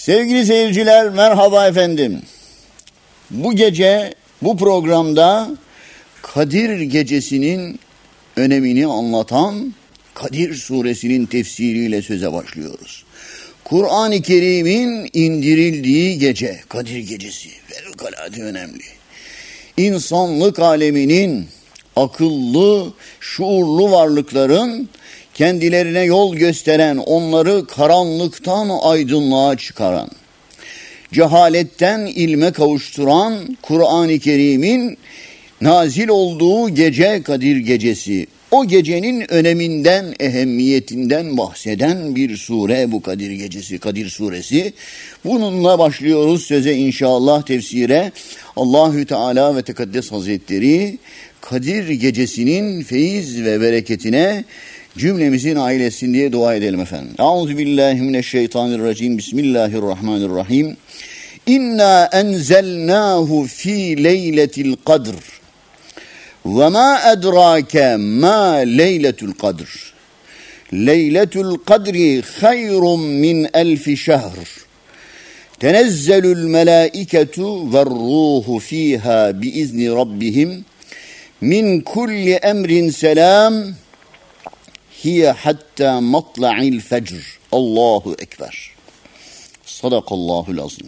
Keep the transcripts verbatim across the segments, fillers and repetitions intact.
Sevgili seyirciler, merhaba efendim. Bu gece bu programda Kadir Gecesi'nin önemini anlatan Kadir Suresinin tefsiriyle söze başlıyoruz. Kur'an-ı Kerim'in indirildiği gece, Kadir Gecesi fevkalade önemli. İnsanlık aleminin akıllı, şuurlu varlıkların kendilerine yol gösteren, onları karanlıktan aydınlığa çıkaran, cehaletten ilme kavuşturan Kur'an-ı Kerim'in nazil olduğu gece Kadir Gecesi. O gecenin öneminden, ehemmiyetinden bahseden bir sure bu Kadir Gecesi, Kadir Suresi. Bununla başlıyoruz söze inşallah tefsire. Allahü Teala ve Tekaddes Hazretleri Kadir Gecesi'nin feyiz ve bereketine cümlemizin ailesin diye dua edelim efendim. Euzubillahimineşşeytanirracim. Bismillahirrahmanirrahim. İnna enzelnahu fi leyletil kadr. Ve ma edrake ma leyletul kadr. Leyletul kadri hayrun min elfi şehr. Tenezzelul melâiketu ve ruhu fiha biizni rabbihim min kulli emrin selam. Hiye hatta matla'il fecr. Allahu Ekber. Sadakallahul azim.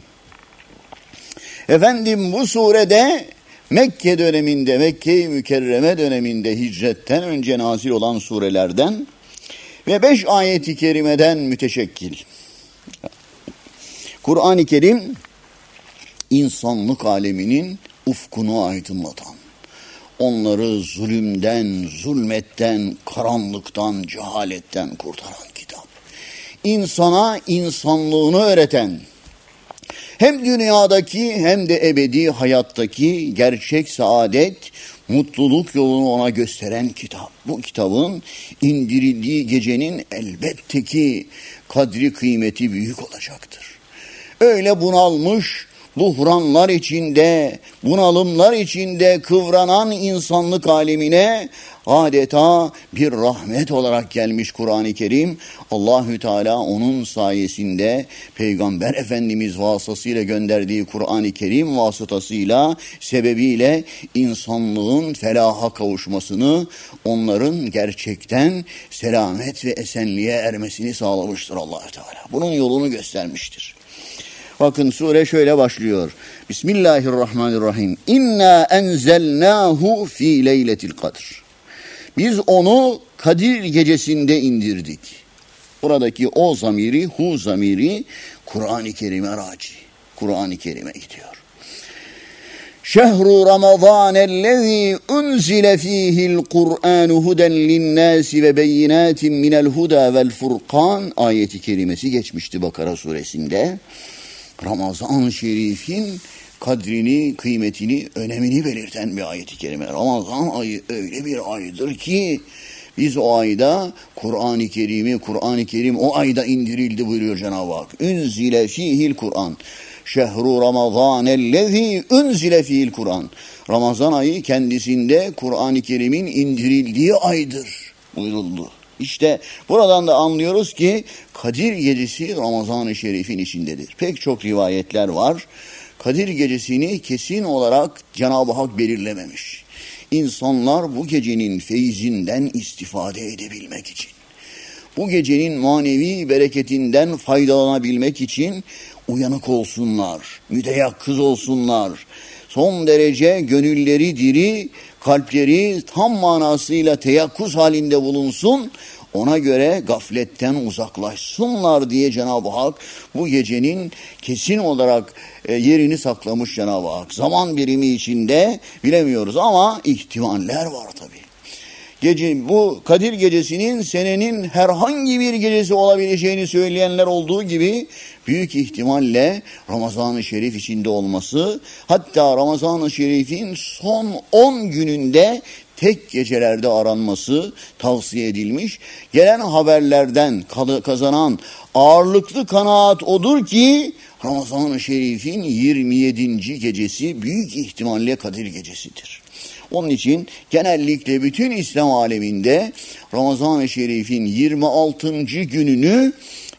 Efendim bu surede Mekke döneminde, Mekke-i Mükerreme döneminde hicretten önce nazil olan surelerden ve beş ayeti kerimeden müteşekkil. Kur'an-ı Kerim insanlık aleminin ufkunu aydınlatan, onları zulümden, zulmetten, karanlıktan, cehaletten kurtaran kitap. İnsana insanlığını öğreten, hem dünyadaki hem de ebedi hayattaki gerçek saadet, mutluluk yolunu ona gösteren kitap. Bu kitabın indirildiği gecenin elbette ki kadri kıymeti büyük olacaktır. Öyle bunalmış, buhranlar içinde, bunalımlar içinde kıvranan insanlık alemine adeta bir rahmet olarak gelmiş Kur'an-ı Kerim. Allahü Teala onun sayesinde Peygamber Efendimiz vasıtasıyla gönderdiği Kur'an-ı Kerim vasıtasıyla, sebebiyle insanlığın felaha kavuşmasını, onların gerçekten selamet ve esenliğe ermesini sağlamıştır Allahü Teala. Bunun yolunu göstermiştir. Bakın sure şöyle başlıyor. Bismillahirrahmanirrahim. İnna enzelnahu fi leyletil kadr. Biz onu Kadir Gecesi'nde indirdik. Buradaki o zamiri, hu zamiri Kur'an-ı Kerim'e raci. Kur'an-ı Kerim'e gidiyor. Şehru Ramazanellezî unzile fîhil Kur'ânu huden linnâsi ve beyinâtin minel huda vel furkan ayeti kerimesi geçmişti Bakara suresinde. Ramazan-ı Şerif'in kadrini, kıymetini, önemini belirten bir ayet-i kerime. Ramazan ayı öyle bir aydır ki biz o ayda Kur'an-ı Kerim'i, Kur'an-ı Kerim o ayda indirildi buyuruyor Cenab-ı Hak. Unzile fihil Kur'an. Şehru Ramazanellezî unzile fihil Kur'an. Ramazan ayı kendisinde Kur'an-ı Kerim'in indirildiği aydır buyuruldu. İşte buradan da anlıyoruz ki Kadir Gecesi Ramazan-ı Şerif'in içindedir. Pek çok rivayetler var. Kadir Gecesi'ni kesin olarak Cenab-ı Hak belirlememiş. İnsanlar bu gecenin feyzinden istifade edebilmek için, bu gecenin manevi bereketinden faydalanabilmek için uyanık olsunlar, müteyakkız olsunlar. Son derece gönülleri diri, kalpleri tam manasıyla teyakkuz halinde bulunsun, ona göre gafletten uzaklaşsınlar diye Cenab-ı Hak bu gecenin kesin olarak yerini saklamış Cenab-ı Hak. Zaman birimi içinde bilemiyoruz ama ihtimaller var tabii. Gece, bu Kadir Gecesi'nin senenin herhangi bir gecesi olabileceğini söyleyenler olduğu gibi büyük ihtimalle Ramazan-ı Şerif içinde olması, hatta Ramazan-ı Şerif'in son on gününde tek gecelerde aranması tavsiye edilmiş. Gelen haberlerden kazanan ağırlıklı kanaat odur ki Ramazan-ı Şerif'in yirmi yedinci gecesi büyük ihtimalle Kadir Gecesi'dir. Onun için genellikle bütün İslam aleminde Ramazan-ı Şerif'in yirmi altıncı gününü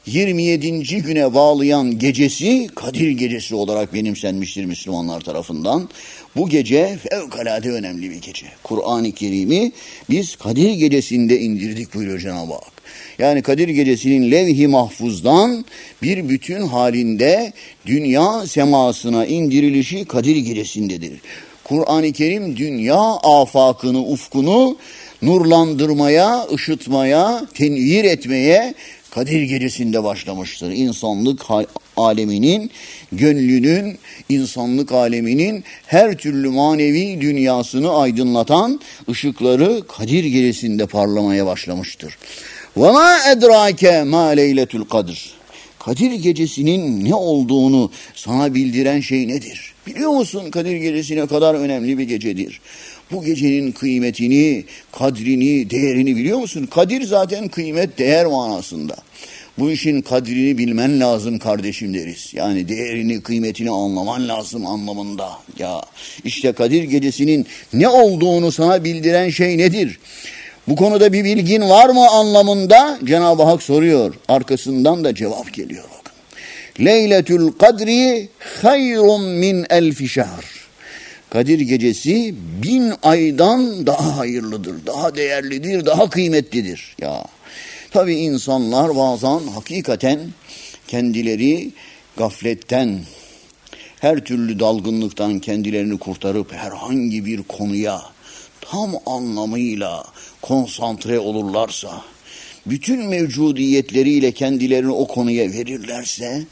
yirmi yedinci güne bağlayan gecesi Kadir Gecesi olarak benimsenmiştir Müslümanlar tarafından. Bu gece fevkalade önemli bir gece. Kur'an-ı Kerim'i biz Kadir Gecesi'nde indirdik buyuruyor Cenab-ı Hak. Yani Kadir Gecesi'nin levh-i mahfuzdan bir bütün halinde dünya semasına indirilişi Kadir Gecesindedir. Kur'an-ı Kerim dünya afakını, ufkunu nurlandırmaya, ışıtmaya, tenvir etmeye Kadir Gecesi'nde başlamıştır. İnsanlık aleminin, gönlünün, insanlık aleminin her türlü manevi dünyasını aydınlatan ışıkları Kadir Gecesi'nde parlamaya başlamıştır. وَمَا اَدْرَاكَ مَا لَيْلَةُ الْقَدْرِ Kadir Gecesi'nin ne olduğunu sana bildiren şey nedir? Biliyor musun Kadir Gecesi ne kadar önemli bir gecedir? Bu gecenin kıymetini, kadrini, değerini biliyor musun? Kadir zaten kıymet, değer manasında. Bu işin kadrini bilmen lazım kardeşim deriz. Yani değerini, kıymetini anlaman lazım anlamında. Ya işte Kadir Gecesi'nin ne olduğunu sana bildiren şey nedir? Bu konuda bir bilgin var mı anlamında Cenab-ı Hak soruyor. Arkasından da cevap geliyor bakın. Leyletül kadri hayrun min elfi şehr. Kadir Gecesi bin aydan daha hayırlıdır, daha değerlidir, daha kıymetlidir. Ya tabii insanlar bazen hakikaten kendileri gafletten, her türlü dalgınlıktan kendilerini kurtarıp herhangi bir konuya tam anlamıyla konsantre olurlarsa, bütün mevcudiyetleriyle kendilerini o konuya verirlerse,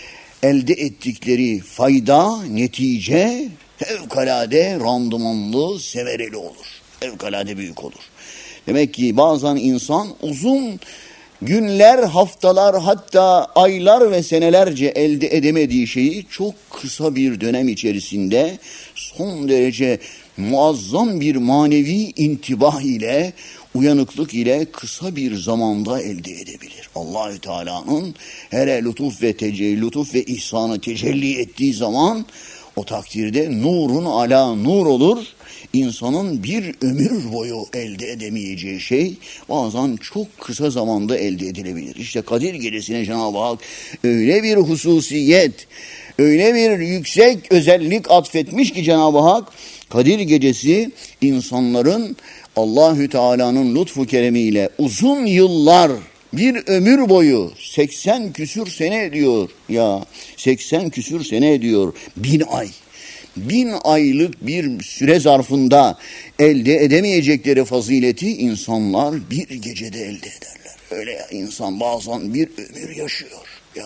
elde ettikleri fayda, netice fevkalade randımanlı, semereli olur. Fevkalade büyük olur. Demek ki bazen insan uzun günler, haftalar, hatta aylar ve senelerce elde edemediği şeyi çok kısa bir dönem içerisinde son derece muazzam bir manevi intibah ile, uyanıklık ile kısa bir zamanda elde edebilir. Allahü Teala'nın hele lütuf ve tecelli, lütuf ve ihsanı tecelli ettiği zaman o takdirde nurun ala nur olur. İnsanın bir ömür boyu elde edemeyeceği şey bazen çok kısa zamanda elde edilebilir. İşte Kadir Gecesi'ne Cenab-ı Hak öyle bir hususiyet, öyle bir yüksek özellik atfetmiş ki Cenab-ı Hak, Kadir Gecesi insanların Allahü Teala'nın lütfu keremiyle uzun yıllar, bir ömür boyu seksen küsür sene ediyor ya seksen küsür sene ediyor bin ay. Bin aylık bir süre zarfında elde edemeyecekleri fazileti insanlar bir gecede elde ederler. Öyle ya, insan bazen bir ömür yaşıyor ya.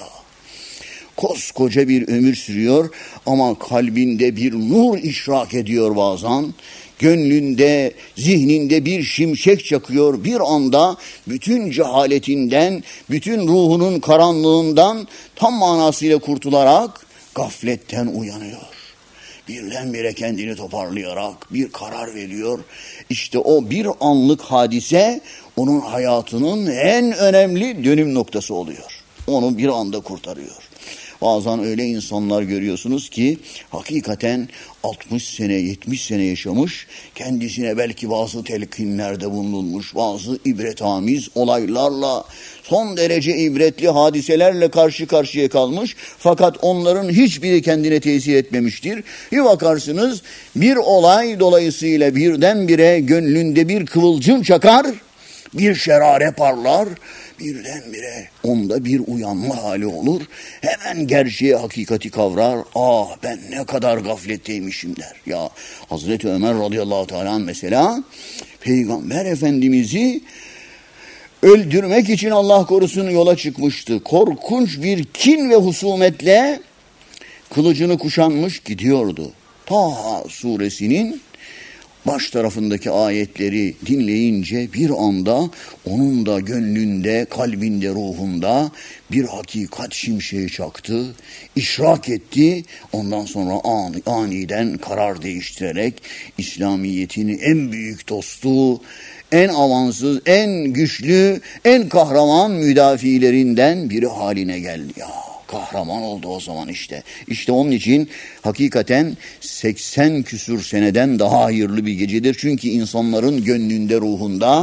Koskoca bir ömür sürüyor ama kalbinde bir nur işrak ediyor bazen. Gönlünde, zihninde bir şimşek çakıyor. Bir anda bütün cehaletinden, bütün ruhunun karanlığından tam manasıyla kurtularak gafletten uyanıyor. Birdenbire kendini toparlayarak bir karar veriyor. İşte o bir anlık hadise onun hayatının en önemli dönüm noktası oluyor. Onu bir anda kurtarıyor. Bazen öyle insanlar görüyorsunuz ki hakikaten altmış sene, yetmiş sene yaşamış, kendisine belki bazı telkinlerde bulunmuş, bazı ibretamiz olaylarla, son derece ibretli hadiselerle karşı karşıya kalmış. Fakat onların hiçbiri kendine tesir etmemiştir. Bir bakarsınız bir olay dolayısıyla birdenbire gönlünde bir kıvılcım çakar, bir şerare parlar, birdenbire onda bir uyanma hali olur. Hemen gerçeği, hakikati kavrar. Ah ben ne kadar gafletteymişim der. Ya Hazreti Ömer radıyallahu teala mesela Peygamber Efendimiz'i öldürmek için Allah korusun yola çıkmıştı. Korkunç bir kin ve husumetle kılıcını kuşanmış gidiyordu. Taha suresinin baş tarafındaki ayetleri dinleyince bir anda onun da gönlünde, kalbinde, ruhunda bir hakikat şimşeği çaktı, işrak etti. Ondan sonra ani, aniden karar değiştirerek İslamiyet'in en büyük dostu, en avansız, en güçlü, en kahraman müdafilerinden biri haline geldi. Ya kahraman oldu o zaman işte. İşte onun için hakikaten seksen küsür seneden daha hayırlı bir gecedir. Çünkü insanların gönlünde, ruhunda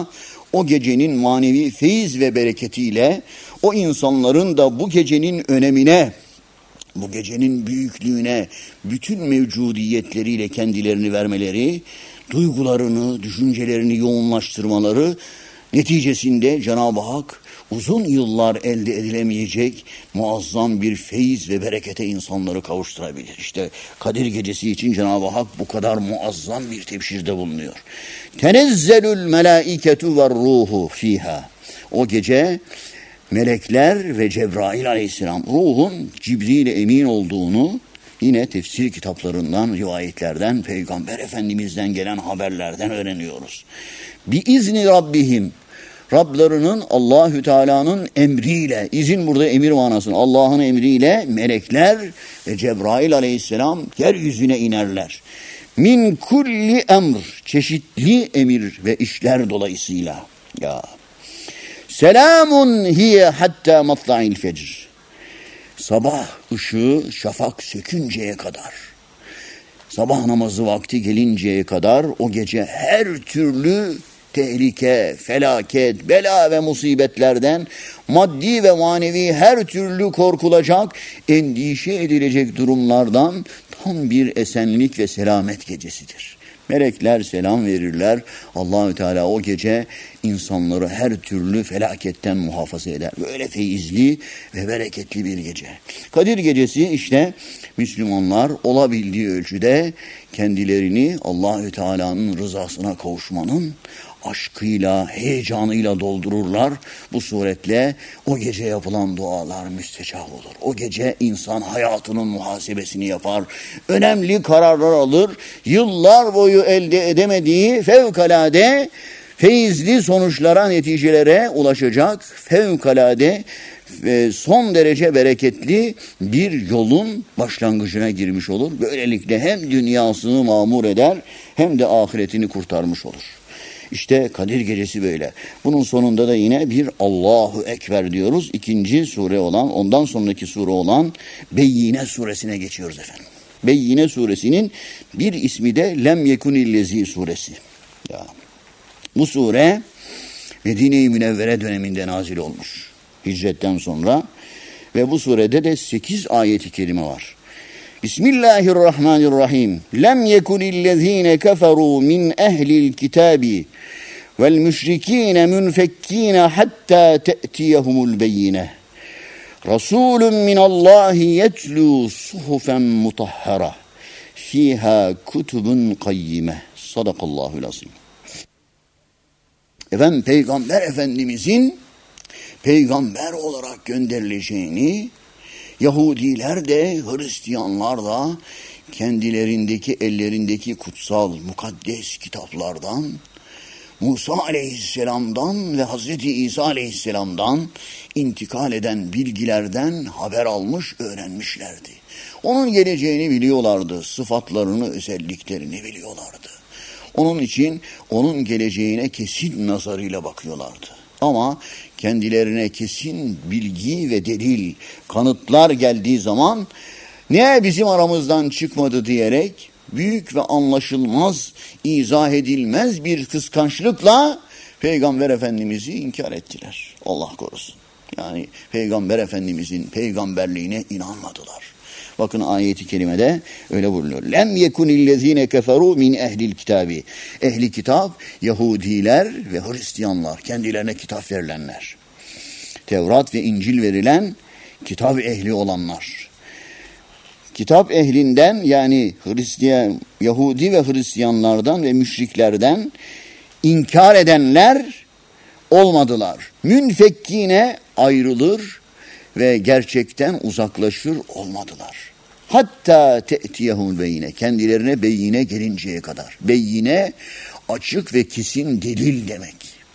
o gecenin manevi feyiz ve bereketiyle o insanların da bu gecenin önemine, bu gecenin büyüklüğüne bütün mevcudiyetleriyle kendilerini vermeleri, duygularını, düşüncelerini yoğunlaştırmaları neticesinde Cenab-ı Hak uzun yıllar elde edilemeyecek muazzam bir feyiz ve berekete insanları kavuşturabilir. İşte Kadir Gecesi için Cenab-ı Hak bu kadar muazzam bir tebşirde bulunuyor. Tenezzelül melâiketu ve ruhu fiha. O gece melekler ve Cebrail aleyhisselam, ruhun Cibril emin olduğunu yine tefsir kitaplarından, rivayetlerden, Peygamber Efendimiz'den gelen haberlerden öğreniyoruz. Biizni Rabbihim, Rablarının Allahü Teala'nın emriyle, izin burada emir manasını, Allah'ın emriyle melekler ve Cebrail aleyhisselam yeryüzüne inerler. Min kulli emr, çeşitli emir ve işler dolayısıyla. Ya. Selamun hiye hatta matla'il fecr. Sabah ışığı şafak sökünceye kadar, sabah namazı vakti gelinceye kadar o gece her türlü tehlike, felaket, bela ve musibetlerden, maddi ve manevi her türlü korkulacak, endişe edilecek durumlardan tam bir esenlik ve selamet gecesidir. Melekler selam verirler. Allahü Teala o gece insanları her türlü felaketten muhafaza eder. Böyle feyizli ve bereketli bir gece. Kadir Gecesi işte Müslümanlar olabildiği ölçüde kendilerini Allahü Teala'nın rızasına kavuşmanın aşkıyla, heyecanıyla doldururlar. Bu suretle o gece yapılan dualar müstecab olur. O gece insan hayatının muhasebesini yapar. Önemli kararlar alır. Yıllar boyu elde edemediği fevkalade feyizli sonuçlara, neticelere ulaşacak fevkalade ve son derece bereketli bir yolun başlangıcına girmiş olur. Böylelikle hem dünyasını mamur eder hem de ahiretini kurtarmış olur. İşte Kadir Gecesi böyle. Bunun sonunda da yine bir Allahu Ekber diyoruz. İkinci sure olan, ondan sonraki sure olan Beyyine suresine geçiyoruz efendim. Beyyine suresinin bir ismi de Lem Yekunillezi suresi. Ya. Bu sure Medine-i Münevvere döneminde nazil olmuş. Hicretten sonra ve bu surede de sekiz ayeti kerime var. Bismillahirrahmanirrahim. Lem yekunillezine keferu min ehlil kitabi vel müşrikine münfekkine hatta te'tiyehumul beyyine. Rasulun minallahi yetlu suhufen mutahhara fiha kutubun kayyime. Sadakallahul azim. Efendim Peygamber Efendimizin peygamber olarak gönderileceğini Yahudiler de Hristiyanlar da kendilerindeki ellerindeki kutsal mukaddes kitaplardan Musa aleyhisselamdan ve Hazreti İsa aleyhisselamdan intikal eden bilgilerden haber almış, öğrenmişlerdi. Onun geleceğini biliyorlardı, sıfatlarını, özelliklerini biliyorlardı. Onun için onun geleceğine kesin nazarıyla bakıyorlardı. Ama kendilerine kesin bilgi ve delil, kanıtlar geldiği zaman ne bizim aramızdan çıkmadı diyerek büyük ve anlaşılmaz, izah edilmez bir kıskançlıkla Peygamber Efendimiz'i inkar ettiler. Allah korusun. Yani Peygamber Efendimiz'in peygamberliğine inanmadılar. Bakın ayeti kerimede öyle buyuruyor. Lem yekunillezine keferu min ehlil kitabi. Ehli kitap Yahudiler ve Hristiyanlar, kendilerine kitap verilenler. Tevrat ve İncil verilen kitap ehli olanlar. Kitap ehlinden yani Hristiyan, Yahudi ve Hristiyanlardan ve müşriklerden inkar edenler olmadılar. Münfekkine ayrılır ve gerçekten uzaklaşır olmadılar. Hatta te'tiyehum beyine, kendilerine beyine gelinceye kadar. Beyine açık ve kesin delil demek.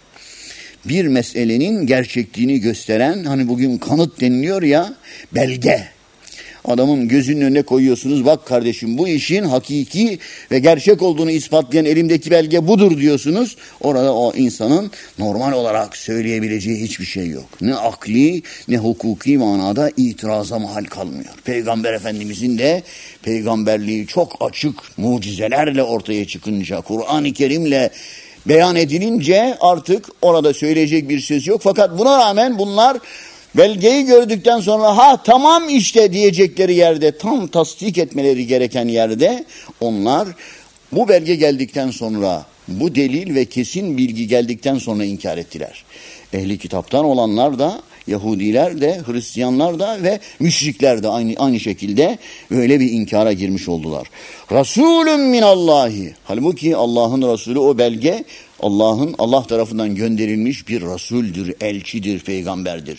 Bir meselenin gerçekliğini gösteren, hani bugün kanıt deniliyor ya, belge. Adamın gözünün önüne koyuyorsunuz, bak kardeşim bu işin hakiki ve gerçek olduğunu ispatlayan elimdeki belge budur diyorsunuz. Orada o insanın normal olarak söyleyebileceği hiçbir şey yok. Ne akli ne hukuki manada itiraza mahal kalmıyor. Peygamber Efendimizin de peygamberliği çok açık mucizelerle ortaya çıkınca, Kur'an-ı Kerim'le beyan edilince artık orada söyleyecek bir söz yok. Fakat buna rağmen bunlar belgeyi gördükten sonra ha tamam işte diyecekleri yerde, tam tasdik etmeleri gereken yerde onlar bu belge geldikten sonra, bu delil ve kesin bilgi geldikten sonra inkar ettiler. Ehli kitaptan olanlar da, Yahudiler de, Hristiyanlar da ve müşrikler de aynı, aynı şekilde böyle bir inkara girmiş oldular. Resulün minallahi. Halbuki Allah'ın Resulü, o belge Allah'ın, Allah tarafından gönderilmiş bir Resuldür, elçidir, peygamberdir.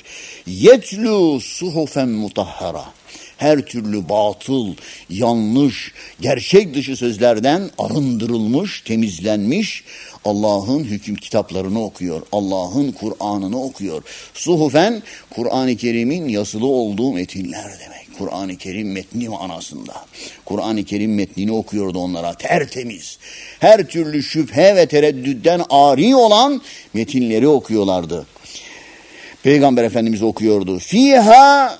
Yetlu suhufen mutahhara. Her türlü batıl, yanlış, gerçek dışı sözlerden arındırılmış, temizlenmiş Allah'ın hüküm kitaplarını okuyor. Allah'ın Kur'an'ını okuyor. Suhufen, Kur'an-ı Kerim'in yazılı olduğu metinler demek. Kur'an-ı Kerim metni manasında. Kur'an-ı Kerim metnini okuyordu onlara, tertemiz. Her türlü şüphe ve tereddütten ari olan metinleri okuyorlardı. Peygamber Efendimiz okuyordu. Fiha,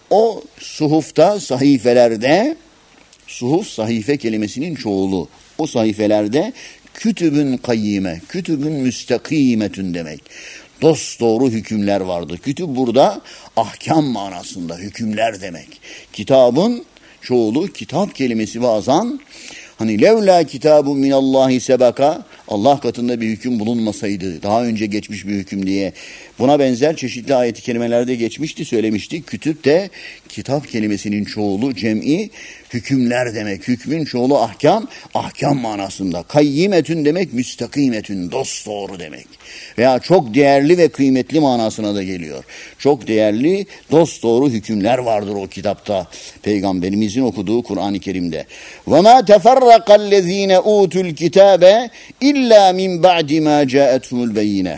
o suhufta, sahifelerde, suhuf sahife kelimesinin çoğulu. O sahifelerde kütübün kayyime, kütübün müstakimetün demek. Dosdoğru hükümler vardı. Kütüb burada ahkam manasında, hükümler demek. Kitabın çoğulu, kitap kelimesi bazen hani levla kitabun minallahi sebaka, Allah katında bir hüküm bulunmasaydı, daha önce geçmiş bir hüküm diye buna benzer çeşitli ayet-i kerimelerde geçmişti, söylemiştik. Kütüp de kitap kelimesinin çoğulu, cem'i hükümler demek. Hükmün çoğulu ahkam, ahkam manasında. Kayyimetün demek müstakimetün, dosdoğru demek. Veya çok değerli ve kıymetli manasına da geliyor. Çok değerli, dosdoğru hükümler vardır o kitapta. Peygamberimizin okuduğu Kur'an-ı Kerim'de. وَمَا تَفَرَّقَ الَّذ۪ينَ اُوتُوا الْكِتَابَ اِلَّا مِنْ بَعْدِ مَا جَاءَتْهُمُ الْبَيِّنَةِ.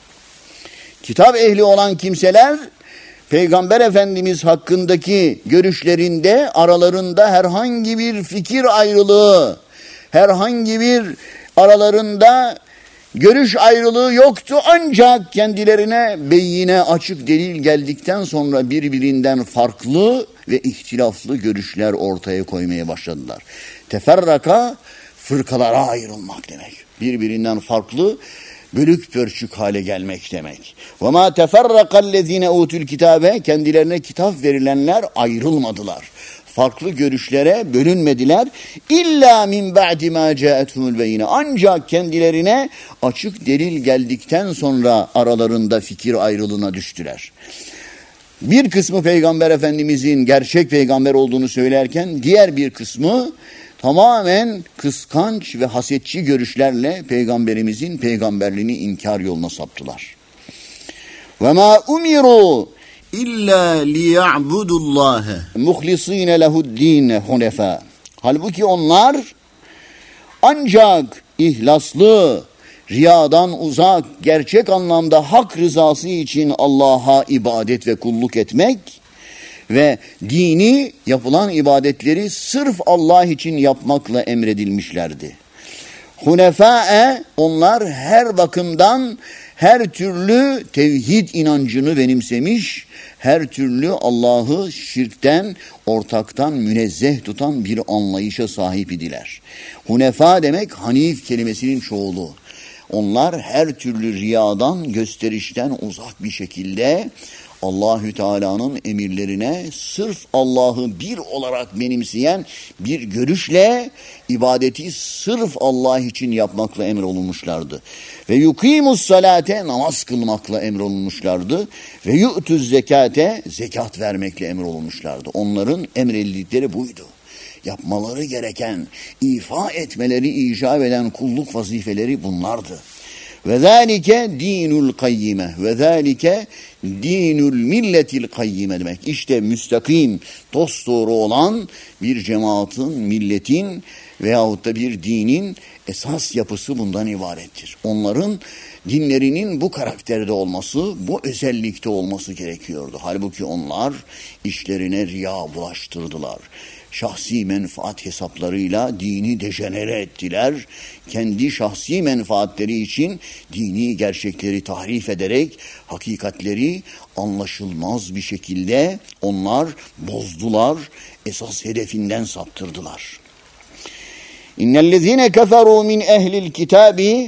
Kitap ehli olan kimseler, Peygamber Efendimiz hakkındaki görüşlerinde aralarında herhangi bir fikir ayrılığı, herhangi bir aralarında görüş ayrılığı yoktu. Ancak kendilerine beyine, açık delil geldikten sonra birbirinden farklı ve ihtilaflı görüşler ortaya koymaya başladılar. Teferraka, fırkalara ayrılmak demek. Birbirinden farklı, bölük pörçük hale gelmek demek. وَمَا تَفَرَّقَ الَّذ۪ينَ اُوتُوا الْكِتَابَ, kendilerine kitap verilenler ayrılmadılar. Farklı görüşlere bölünmediler. İlla min ba'di ma ca'atuhul beyine. Ancak kendilerine açık delil geldikten sonra aralarında fikir ayrılığına düştüler. Bir kısmı Peygamber Efendimizin gerçek peygamber olduğunu söylerken diğer bir kısmı tamamen kıskanç ve hasetçi görüşlerle Peygamberimizin peygamberliğini inkar yoluna saptılar. Ve ma umiru illa liya'budullaha muhlisine lehu'd-din hunefa. Halbuki onlar ancak ihlaslı, riyadan uzak, gerçek anlamda hak rızası için Allah'a ibadet ve kulluk etmek ve dini, yapılan ibadetleri sırf Allah için yapmakla emredilmişlerdi. Hunefa'e, onlar her bakımdan her türlü tevhid inancını benimsemiş, her türlü Allah'ı şirkten, ortaktan münezzeh tutan bir anlayışa sahip idiler. Hunefa demek Hanif kelimesinin çoğulu. Onlar her türlü riyadan, gösterişten uzak bir şekilde Allahü Teala'nın emirlerine sırf Allah'ı bir olarak benimseyen bir görüşle ibadeti sırf Allah için yapmakla emrolunmuşlardı. Ve yukimus salate, namaz kılmakla emrolunmuşlardı. Ve yu'tuz zekate, zekat vermekle emrolunmuşlardı. Onların emredildikleri buydu. Yapmaları gereken, ifa etmeleri icap eden kulluk vazifeleri bunlardı. Ve zâlike dinul kayyime. Ve zâlike dinul milletil kayyime demek. İşte müstakim, dosdoğru olan bir cemaatin, milletin veyahut da bir dinin esas yapısı bundan ibarettir. Onların dinlerinin bu karakterde olması, bu özellikte olması gerekiyordu. Halbuki onlar işlerine riya bulaştırdılar. Şahsi menfaat hesaplarıyla dini dejenere ettiler. Kendi şahsi menfaatleri için dini gerçekleri tahrif ederek hakikatleri anlaşılmaz bir şekilde onlar bozdular, esas hedefinden saptırdılar. İnnellezîne keferû min ehlil kitâbi,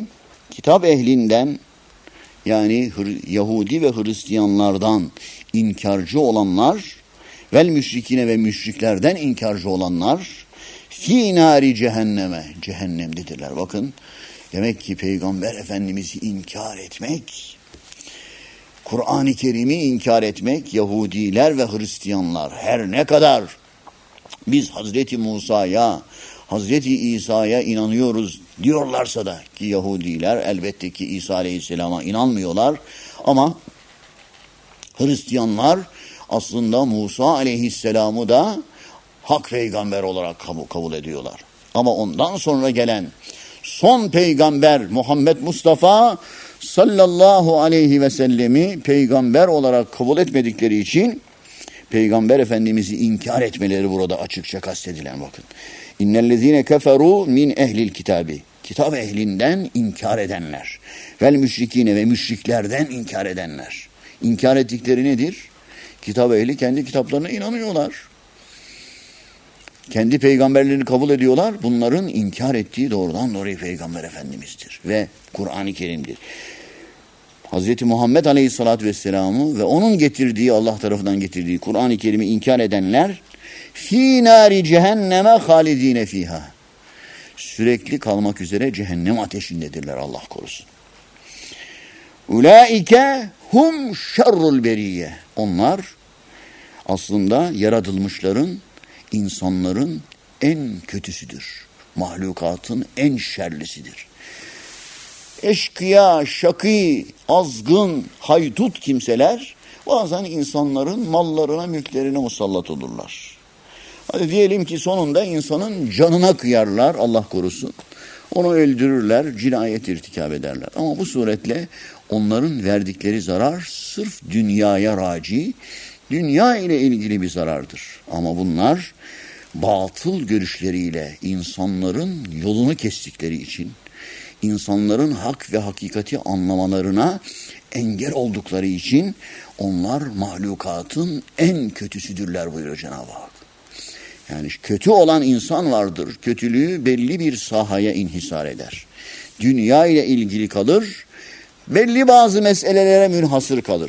kitap ehlinden yani Yahudi ve Hristiyanlardan inkarcı olanlar vel müşrikine ve müşriklerden inkarcı olanlar fî nâri cehenneme cehennemdedirler. Bakın demek ki Peygamber Efendimiz'i inkar etmek, Kur'an-ı Kerim'i inkar etmek, Yahudiler ve Hristiyanlar her ne kadar biz Hazreti Musa'ya, Hazreti İsa'ya inanıyoruz diyorlarsa da ki Yahudiler elbette ki İsa Aleyhisselam'a inanmıyorlar ama Hristiyanlar aslında Musa Aleyhisselam'ı da hak peygamber olarak kabul, kabul ediyorlar. Ama ondan sonra gelen son peygamber Muhammed Mustafa sallallahu aleyhi ve sellemi peygamber olarak kabul etmedikleri için Peygamber Efendimiz'i inkar etmeleri burada açıkça kastedilen bakın. İnnellezîne keferû min ehlil kitabi. Kitap ehlinden inkar edenler. Vel müşrikine ve müşriklerden inkar edenler. İnkar ettikleri nedir? Kitap ehli kendi kitaplarına inanıyorlar. Kendi peygamberlerini kabul ediyorlar. Bunların inkar ettiği doğrudan doğruya Peygamber Efendimiz'dir. Ve Kur'an-ı Kerim'dir. Hazreti Muhammed Aleyhisselatü Vesselam'ı ve onun getirdiği, Allah tarafından getirdiği Kur'an-ı Kerim'i inkar edenler fî nâri cehenneme halidîne fîhâ. Sürekli kalmak üzere cehennem ateşindedirler, Allah korusun. Ulaike hum şerrul beriyye. Onlar aslında yaratılmışların, insanların en kötüsüdür. Mahlukatın en şerlisidir. Eşkıya, şakî, azgın, haydut kimseler bazen insanların mallarına, mülklerine musallat olurlar. Hadi diyelim ki sonunda insanın canına kıyarlar, Allah korusun. Onu öldürürler, cinayet irtikab ederler. Ama bu suretle onların verdikleri zarar sırf dünyaya raci, dünya ile ilgili bir zarardır. Ama bunlar batıl görüşleriyle insanların yolunu kestikleri için, insanların hak ve hakikati anlamalarına engel oldukları için onlar mahlukatın en kötüsüdürler buyuruyor Cenab-ı Hak. Yani kötü olan insan vardır. Kötülüğü belli bir sahaya inhisar eder. Dünya ile ilgili kalır. Belli bazı meselelere münhasır kalır.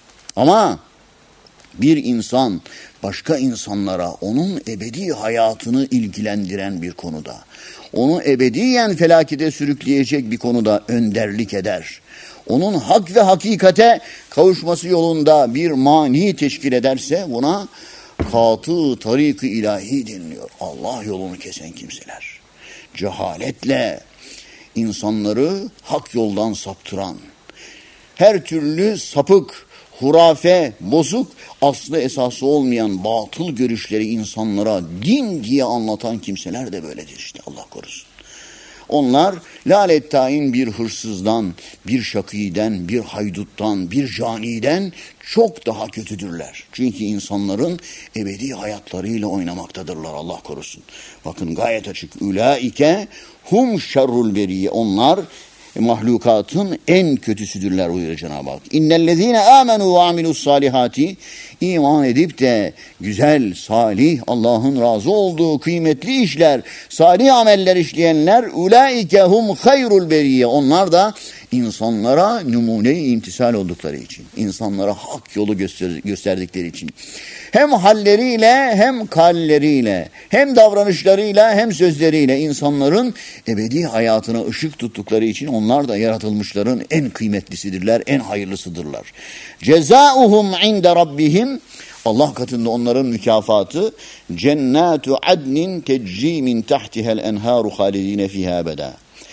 Ama bir insan başka insanlara onun ebedi hayatını ilgilendiren bir konuda, onu ebediyen felakete sürükleyecek bir konuda önderlik eder. Onun hak ve hakikate kavuşması yolunda bir mani teşkil ederse buna katı tarik-i ilahi deniliyor. Allah yolunu kesen kimseler. Cehaletle insanları hak yoldan saptıran, her türlü sapık, hurafe, bozuk, aslı esası olmayan batıl görüşleri insanlara din diye anlatan kimseler de böyledir işte, Allah korusun. Onlar lalettayin bir hırsızdan, bir şakîden, bir hayduttan, bir caniden çok daha kötüdürler. Çünkü insanların ebedi hayatlarıyla oynamaktadırlar, Allah korusun. Bakın gayet açık. Ulaike hum şerrul beriyye. Onlar mahlukatın en kötüsüdürler buyuruyor Cenab-ı Hak. İnnellezîne âmenû ve amilussâlihâti. İman edip de güzel, salih, Allah'ın razı olduğu kıymetli işler, salih ameller işleyenler ulaike hum hayrul beriyye. Onlar da insanlara numune-i imtisal oldukları için, insanlara hak yolu göster gösterdikleri için, hem halleriyle hem kalleriyle, hem davranışlarıyla hem sözleriyle insanların ebedi hayatına ışık tuttukları için onlar da yaratılmışların en kıymetlisidirler, en hayırlısıdırlar. Cezauhum inde rabbihim. Allah katında onların mükafatı cennatu adnin tecri min tahtiha'l enharu halidine fiha ebeda.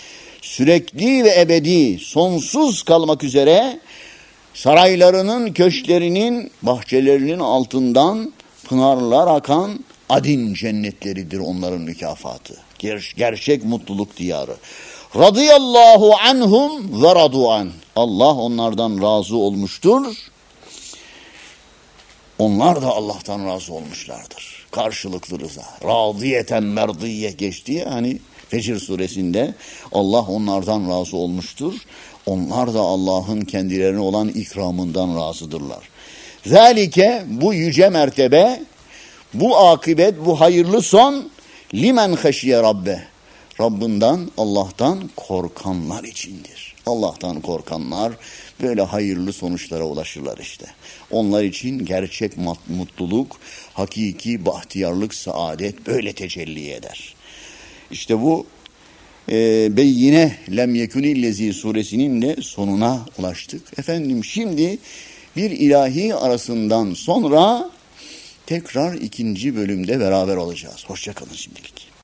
Sürekli ve ebedi, sonsuz kalmak üzere saraylarının, köşklerinin, bahçelerinin altından pınarlar akan adin cennetleridir onların mükafatı. Ger gerçek mutluluk diyarı. Radıyallahu anhum ve radu an. Allah onlardan razı olmuştur. Onlar da Allah'tan razı olmuşlardır. Karşılıklı rıza. Radiyeten merdiye geçti ya hani Fecr suresinde, Allah onlardan razı olmuştur. Onlar da Allah'ın kendilerine olan ikramından razıdırlar. Zalike, bu yüce mertebe, bu akıbet, bu hayırlı son limen haşiye rabbe. Rabbinden, Allah'tan korkanlar içindir. Allah'tan korkanlar böyle hayırlı sonuçlara ulaşırlar işte. Onlar için gerçek mutluluk, hakiki bahtiyarlık, saadet böyle tecelli eder. İşte bu e, Beyyine Lem Yekunillezi suresinin de sonuna ulaştık. Efendim şimdi bir ilahi arasından sonra tekrar ikinci bölümde beraber olacağız. Hoşça kalın şimdilik.